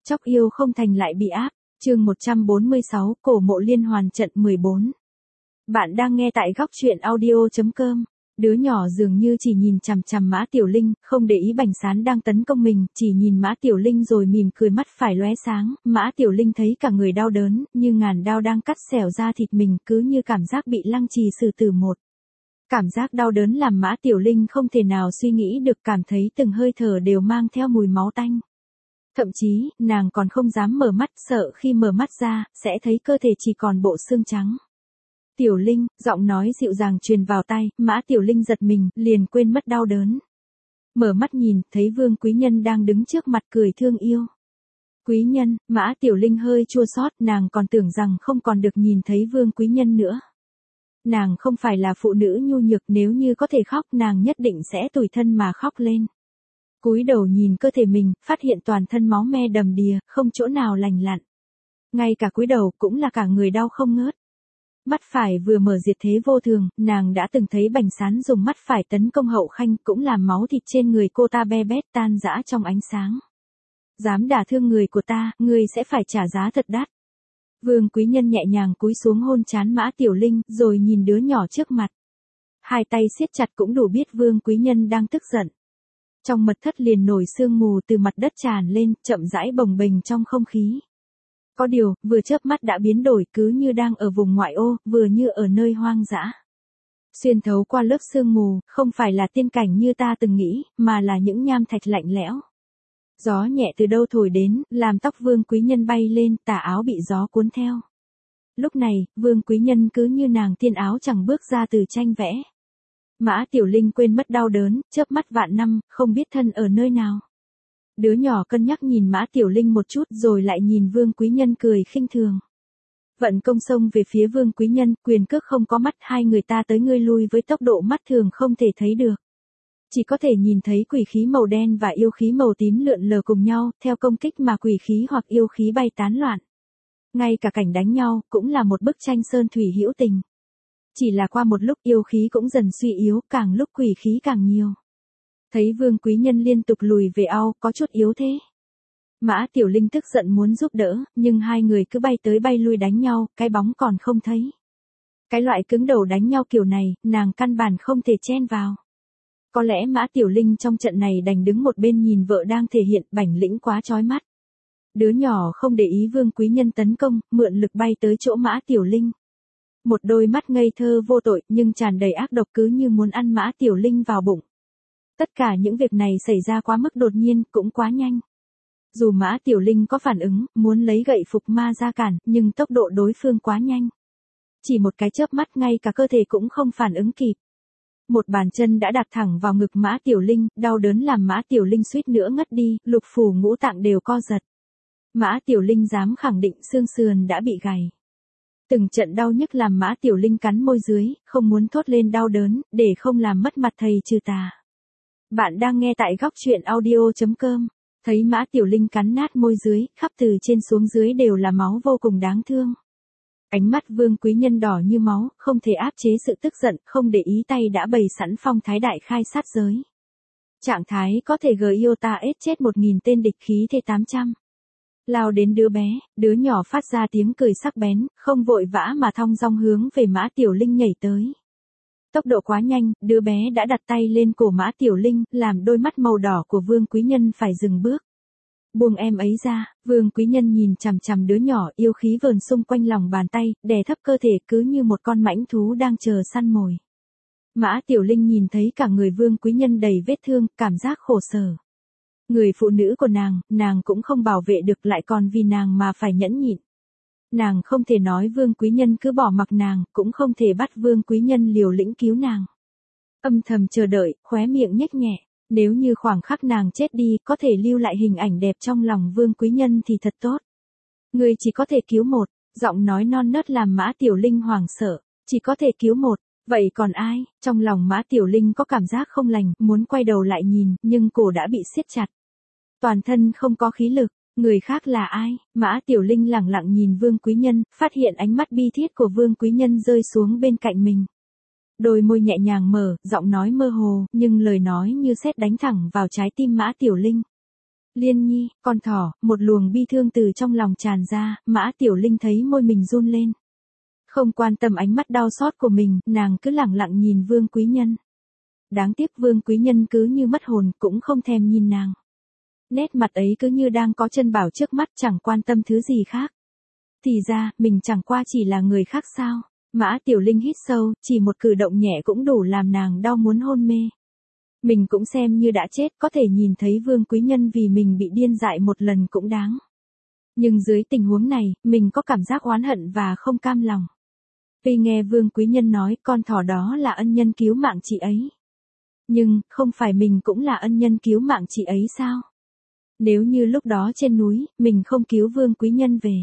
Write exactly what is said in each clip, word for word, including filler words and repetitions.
Chóc yêu không thành lại bị áp, chương một trăm bốn mươi sáu, cổ mộ liên hoàn trận mười bốn. Bạn đang nghe tại góc truyện audio chấm com. Đứa nhỏ dường như chỉ nhìn chằm chằm Mã Tiểu Linh, không để ý Bành Sán đang tấn công mình, chỉ nhìn Mã Tiểu Linh rồi mỉm cười, mắt phải lóe sáng. Mã Tiểu Linh thấy cả người đau đớn, như ngàn đao đang cắt xẻo ra thịt mình, cứ như cảm giác bị lăng trì xử tử một. Cảm giác đau đớn làm Mã Tiểu Linh không thể nào suy nghĩ được, cảm thấy từng hơi thở đều mang theo mùi máu tanh. Thậm chí, nàng còn không dám mở mắt, sợ khi mở mắt ra, sẽ thấy cơ thể chỉ còn bộ xương trắng. Tiểu Linh, giọng nói dịu dàng truyền vào tai, Mã Tiểu Linh giật mình, liền quên mất đau đớn. Mở mắt nhìn, thấy Vương Quý Nhân đang đứng trước mặt cười thương yêu. Quý Nhân, Mã Tiểu Linh hơi chua xót, nàng còn tưởng rằng không còn được nhìn thấy Vương Quý Nhân nữa. Nàng không phải là phụ nữ nhu nhược, nếu như có thể khóc nàng nhất định sẽ tủi thân mà khóc lên. Cúi đầu nhìn cơ thể mình, phát hiện toàn thân máu me đầm đìa, không chỗ nào lành lặn. Ngay cả cúi đầu cũng là cả người đau không ngớt. Mắt phải vừa mở diệt thế vô thường, nàng đã từng thấy Bành Sán dùng mắt phải tấn công Hậu Khanh, cũng làm máu thịt trên người cô ta be bét tan rã trong ánh sáng. Dám đả thương người của ta, ngươi sẽ phải trả giá thật đắt. Vương Quý Nhân nhẹ nhàng cúi xuống hôn trán Mã Tiểu Linh, rồi nhìn đứa nhỏ trước mặt. Hai tay siết chặt cũng đủ biết Vương Quý Nhân đang tức giận. Trong mật thất liền nổi sương mù từ mặt đất tràn lên, chậm rãi bồng bềnh trong không khí. Có điều, vừa chớp mắt đã biến đổi, cứ như đang ở vùng ngoại ô, vừa như ở nơi hoang dã. Xuyên thấu qua lớp sương mù, không phải là tiên cảnh như ta từng nghĩ, mà là những nham thạch lạnh lẽo. Gió nhẹ từ đâu thổi đến, làm tóc Vương Quý Nhân bay lên, tà áo bị gió cuốn theo. Lúc này, Vương Quý Nhân cứ như nàng tiên áo chẳng bước ra từ tranh vẽ. Mã Tiểu Linh quên mất đau đớn, chớp mắt vạn năm, không biết thân ở nơi nào. Đứa nhỏ cân nhắc nhìn Mã Tiểu Linh một chút rồi lại nhìn Vương Quý Nhân cười khinh thường. Vận công xông về phía Vương Quý Nhân, quyền cước không có mắt, hai người ta tới ngươi lui với tốc độ mắt thường không thể thấy được. Chỉ có thể nhìn thấy quỷ khí màu đen và yêu khí màu tím lượn lờ cùng nhau, theo công kích mà quỷ khí hoặc yêu khí bay tán loạn. Ngay cả cảnh đánh nhau, cũng là một bức tranh sơn thủy hữu tình. Chỉ là qua một lúc yêu khí cũng dần suy yếu, càng lúc quỷ khí càng nhiều. Thấy Vương Quý Nhân liên tục lùi về ao, có chút yếu thế. Mã Tiểu Linh tức giận muốn giúp đỡ, nhưng hai người cứ bay tới bay lui đánh nhau, cái bóng còn không thấy. Cái loại cứng đầu đánh nhau kiểu này, nàng căn bản không thể chen vào. Có lẽ Mã Tiểu Linh trong trận này đành đứng một bên nhìn vợ đang thể hiện bản lĩnh quá chói mắt. Đứa nhỏ không để ý Vương Quý Nhân tấn công, mượn lực bay tới chỗ Mã Tiểu Linh. Một đôi mắt ngây thơ vô tội nhưng tràn đầy ác độc, cứ như muốn ăn Mã Tiểu Linh vào bụng. Tất cả những việc này xảy ra quá mức đột nhiên, cũng quá nhanh. Dù Mã Tiểu Linh có phản ứng, muốn lấy gậy phục ma ra cản, nhưng tốc độ đối phương quá nhanh. Chỉ một cái chớp mắt ngay cả cơ thể cũng không phản ứng kịp. Một bàn chân đã đặt thẳng vào ngực Mã Tiểu Linh, đau đớn làm Mã Tiểu Linh suýt nữa ngất đi, lục phủ ngũ tạng đều co giật. Mã Tiểu Linh dám khẳng định xương sườn đã bị gãy. Từng trận đau nhức làm Mã Tiểu Linh cắn môi dưới, không muốn thốt lên đau đớn, để không làm mất mặt thầy trừ tà. Bạn đang nghe tại góc truyện audio chấm com. Thấy Mã Tiểu Linh cắn nát môi dưới, khắp từ trên xuống dưới đều là máu vô cùng đáng thương. Ánh mắt Vương Quý Nhân đỏ như máu, không thể áp chế sự tức giận, không để ý tay đã bày sẵn phong thái đại khai sát giới. Trạng thái có thể gờ yêu ta ết chết một nghìn tên địch khí thế tám trăm. Lao đến đứa bé, đứa nhỏ phát ra tiếng cười sắc bén, không vội vã mà thong dong hướng về Mã Tiểu Linh nhảy tới. Tốc độ quá nhanh, đứa bé đã đặt tay lên cổ Mã Tiểu Linh, làm đôi mắt màu đỏ của Vương Quý Nhân phải dừng bước. Buông em ấy ra, Vương Quý Nhân nhìn chằm chằm đứa nhỏ, yêu khí vờn xung quanh lòng bàn tay, đè thấp cơ thể cứ như một con mãnh thú đang chờ săn mồi. Mã Tiểu Linh nhìn thấy cả người Vương Quý Nhân đầy vết thương, cảm giác khổ sở. Người phụ nữ của nàng, nàng cũng không bảo vệ được, lại còn vì nàng mà phải nhẫn nhịn. Nàng không thể nói Vương Quý Nhân cứ bỏ mặc nàng, cũng không thể bắt Vương Quý Nhân liều lĩnh cứu nàng. Âm thầm chờ đợi, khóe miệng nhếch nhẹ, nếu như khoảng khắc nàng chết đi, có thể lưu lại hình ảnh đẹp trong lòng Vương Quý Nhân thì thật tốt. Người chỉ có thể cứu một, giọng nói non nớt làm Mã Tiểu Linh hoảng sợ, chỉ có thể cứu một, vậy còn ai? Trong lòng Mã Tiểu Linh có cảm giác không lành, muốn quay đầu lại nhìn, nhưng cổ đã bị siết chặt. Toàn thân không có khí lực. Người khác là ai? Mã Tiểu Linh lẳng lặng nhìn Vương Quý Nhân, phát hiện ánh mắt bi thiết của Vương Quý Nhân rơi xuống bên cạnh mình. Đôi môi nhẹ nhàng mở, giọng nói mơ hồ, nhưng lời nói như sét đánh thẳng vào trái tim Mã Tiểu Linh. Liên Nhi, con thỏ, một luồng bi thương từ trong lòng tràn ra, Mã Tiểu Linh thấy môi mình run lên. Không quan tâm ánh mắt đau xót của mình, nàng cứ lặng lặng nhìn Vương Quý Nhân. Đáng tiếc Vương Quý Nhân cứ như mất hồn, cũng không thèm nhìn nàng. Nét mặt ấy cứ như đang có chân bảo trước mắt, chẳng quan tâm thứ gì khác. Thì ra, mình chẳng qua chỉ là người khác sao? Mã Tiểu Linh hít sâu, chỉ một cử động nhẹ cũng đủ làm nàng đau muốn hôn mê. Mình cũng xem như đã chết, có thể nhìn thấy Vương Quý Nhân vì mình bị điên dại một lần cũng đáng. Nhưng dưới tình huống này, mình có cảm giác oán hận và không cam lòng. Vì nghe Vương Quý Nhân nói con thỏ đó là ân nhân cứu mạng chị ấy. Nhưng, không phải mình cũng là ân nhân cứu mạng chị ấy sao? Nếu như lúc đó trên núi, mình không cứu Vương Quý Nhân về.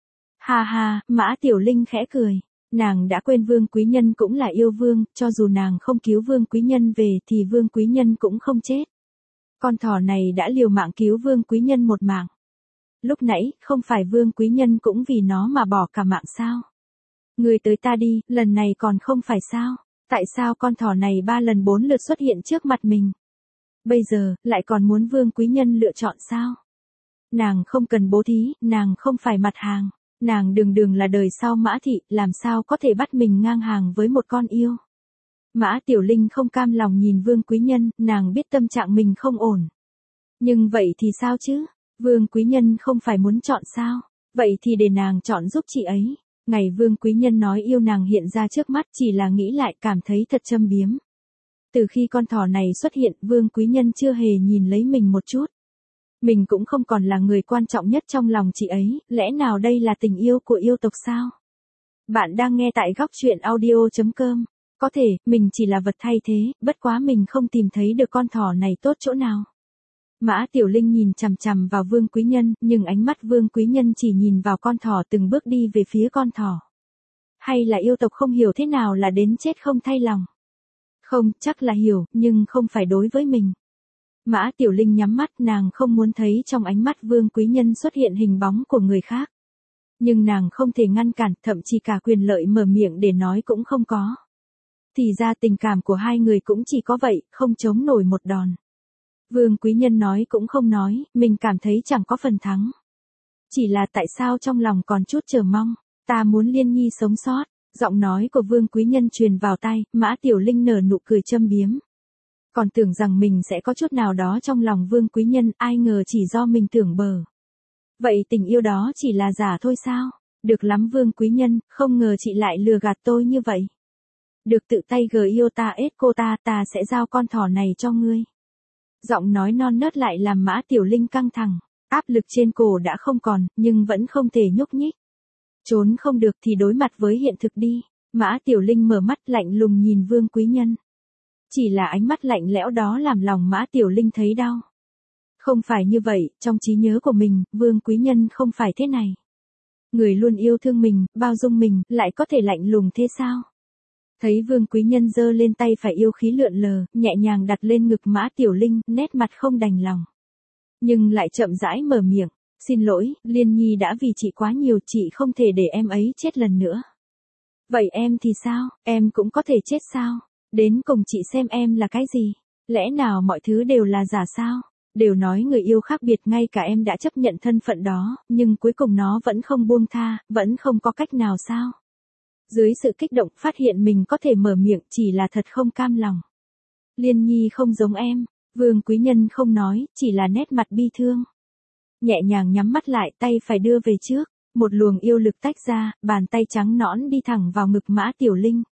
Ha ha, Mã Tiểu Linh khẽ cười. Nàng đã quên Vương Quý Nhân cũng là yêu vương, cho dù nàng không cứu Vương Quý Nhân về thì Vương Quý Nhân cũng không chết. Con thỏ này đã liều mạng cứu Vương Quý Nhân một mạng. Lúc nãy, không phải Vương Quý Nhân cũng vì nó mà bỏ cả mạng sao? Người tới ta đi, lần này còn không phải sao? Tại sao con thỏ này ba lần bốn lượt xuất hiện trước mặt mình? Bây giờ, lại còn muốn Vương Quý Nhân lựa chọn sao? Nàng không cần bố thí, nàng không phải mặt hàng. Nàng đường đường là đời sau Mã Thị, làm sao có thể bắt mình ngang hàng với một con yêu. Mã Tiểu Linh không cam lòng nhìn Vương Quý Nhân, nàng biết tâm trạng mình không ổn. Nhưng vậy thì sao chứ? Vương Quý Nhân không phải muốn chọn sao? Vậy thì để nàng chọn giúp chị ấy. Ngày Vương Quý Nhân nói yêu nàng hiện ra trước mắt chỉ là nghĩ lại cảm thấy thật châm biếm. Từ khi con thỏ này xuất hiện, Vương Quý Nhân chưa hề nhìn lấy mình một chút. Mình cũng không còn là người quan trọng nhất trong lòng chị ấy, lẽ nào đây là tình yêu của yêu tộc sao? Bạn đang nghe tại góc truyện audio chấm com. Có thể, mình chỉ là vật thay thế, bất quá mình không tìm thấy được con thỏ này tốt chỗ nào. Mã Tiểu Linh nhìn chằm chằm vào Vương Quý Nhân, nhưng ánh mắt Vương Quý Nhân chỉ nhìn vào con thỏ từng bước đi về phía con thỏ. Hay là yêu tộc không hiểu thế nào là đến chết không thay lòng? Không, chắc là hiểu, nhưng không phải đối với mình. Mã Tiểu Linh nhắm mắt, nàng không muốn thấy trong ánh mắt Vương Quý Nhân xuất hiện hình bóng của người khác. Nhưng nàng không thể ngăn cản, thậm chí cả quyền lợi mở miệng để nói cũng không có. Thì ra tình cảm của hai người cũng chỉ có vậy, không chống nổi một đòn. Vương Quý Nhân nói cũng không nói, mình cảm thấy chẳng có phần thắng. Chỉ là tại sao trong lòng còn chút chờ mong, ta muốn Liên Nhi sống sót. Giọng nói của Vương Quý Nhân truyền vào tai, Mã Tiểu Linh nở nụ cười châm biếm. Còn tưởng rằng mình sẽ có chút nào đó trong lòng Vương Quý Nhân, ai ngờ chỉ do mình tưởng bờ. Vậy tình yêu đó chỉ là giả thôi sao? Được lắm Vương Quý Nhân, không ngờ chị lại lừa gạt tôi như vậy. Được tự tay gờ yêu ta ết cô ta, ta sẽ giao con thỏ này cho ngươi. Giọng nói non nớt lại làm Mã Tiểu Linh căng thẳng, áp lực trên cổ đã không còn, nhưng vẫn không thể nhúc nhích. Trốn không được thì đối mặt với hiện thực đi. Mã Tiểu Linh mở mắt lạnh lùng nhìn Vương Quý Nhân. Chỉ là ánh mắt lạnh lẽo đó làm lòng Mã Tiểu Linh thấy đau. Không phải như vậy, trong trí nhớ của mình, Vương Quý Nhân không phải thế này. Người luôn yêu thương mình, bao dung mình, lại có thể lạnh lùng thế sao? Thấy Vương Quý Nhân giơ lên tay phải yêu khí lượn lờ, nhẹ nhàng đặt lên ngực Mã Tiểu Linh, nét mặt không đành lòng. Nhưng lại chậm rãi mở miệng, xin lỗi, Liên Nhi đã vì chị quá nhiều, chị không thể để em ấy chết lần nữa. Vậy em thì sao, em cũng có thể chết sao? Đến cùng chị xem em là cái gì? Lẽ nào mọi thứ đều là giả sao? Đều nói người yêu khác biệt, ngay cả em đã chấp nhận thân phận đó, nhưng cuối cùng nó vẫn không buông tha, vẫn không có cách nào sao? Dưới sự kích động phát hiện mình có thể mở miệng chỉ là thật không cam lòng. Liên Nhi không giống em, Vương Quý Nhân không nói, chỉ là nét mặt bi thương. Nhẹ nhàng nhắm mắt lại, tay phải đưa về trước, một luồng yêu lực tách ra, bàn tay trắng nõn đi thẳng vào ngực Mã Tiểu Linh.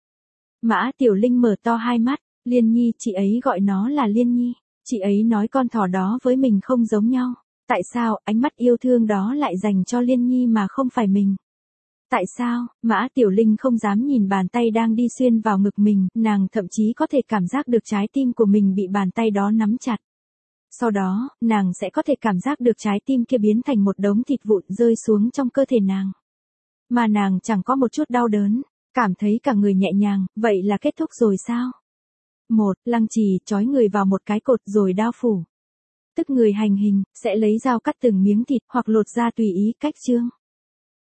Mã Tiểu Linh mở to hai mắt, Liên Nhi, chị ấy gọi nó là Liên Nhi, chị ấy nói con thỏ đó với mình không giống nhau, tại sao ánh mắt yêu thương đó lại dành cho Liên Nhi mà không phải mình? Tại sao? Mã Tiểu Linh không dám nhìn bàn tay đang đi xuyên vào ngực mình, nàng thậm chí có thể cảm giác được trái tim của mình bị bàn tay đó nắm chặt. Sau đó, nàng sẽ có thể cảm giác được trái tim kia biến thành một đống thịt vụn rơi xuống trong cơ thể nàng. Mà nàng chẳng có một chút đau đớn, cảm thấy cả người nhẹ nhàng, vậy là kết thúc rồi sao? Một, lăng trì, trói người vào một cái cột rồi đao phủ. Tức người hành hình, sẽ lấy dao cắt từng miếng thịt hoặc lột ra tùy ý cách chương.